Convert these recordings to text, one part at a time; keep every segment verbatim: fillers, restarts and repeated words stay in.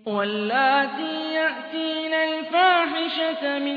واللاتي يأتين الفاحشة من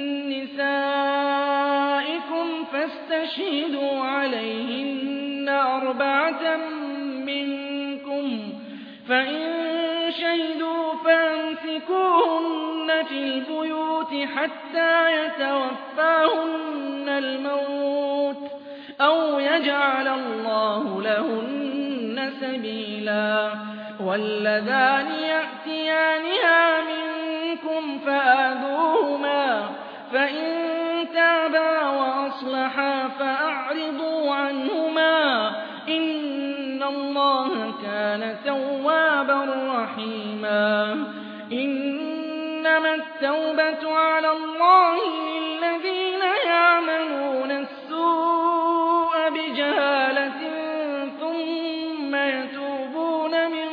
نسائكم فاستشهدوا عليهن أربعة منكم فإن شهدوا فامسكوهن في البيوت حتى يتوفاهن الموت أو يجعل الله لهن سبيلا واللذان يأتيانها منكم فآذوهما فإن تابا وأصلحا فأعرضوا عنهما إن الله كان توابا رحيما إنما التوبة على الله للذين يعملون السوء بجهالة ثم يتوبون من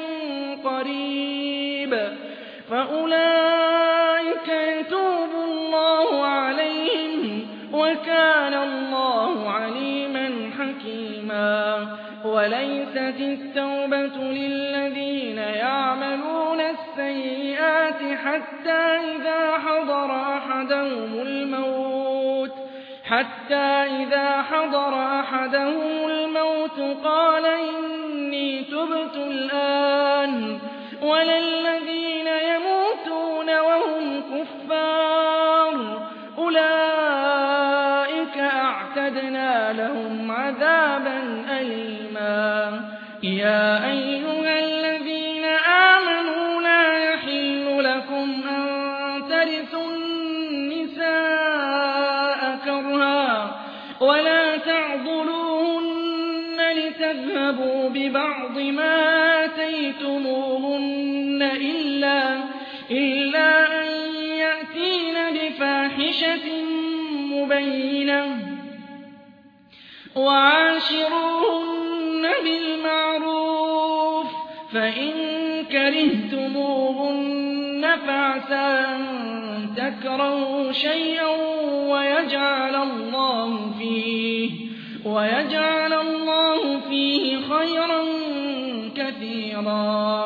قريب فأولئك يتوب الله عليهم وكان الله عليما حكيما وليست التوبة للذين يعملون السيئات حتى إذا حضر أحدهم الموت حتى إذا حضر أحدهم الموت قال إني تبت الآن ولا الذين يموتون وهم كفار أولئك أعتدنا لهم عذابا أليما يا أيها الذين آمنوا لا يحل لكم أن ترثوا النساء كرها ولا تعضلوهن لتذهبوا ببعض ما آتيتموهن إلا, إلا أن يأتين بفاحشة مبينة وعاشروهن بالمعروف فإن كرهتموهن فعسى أن تكرهوا شيئا ويجعل الله فيه ويجعل الله فيه خيرا كثيرا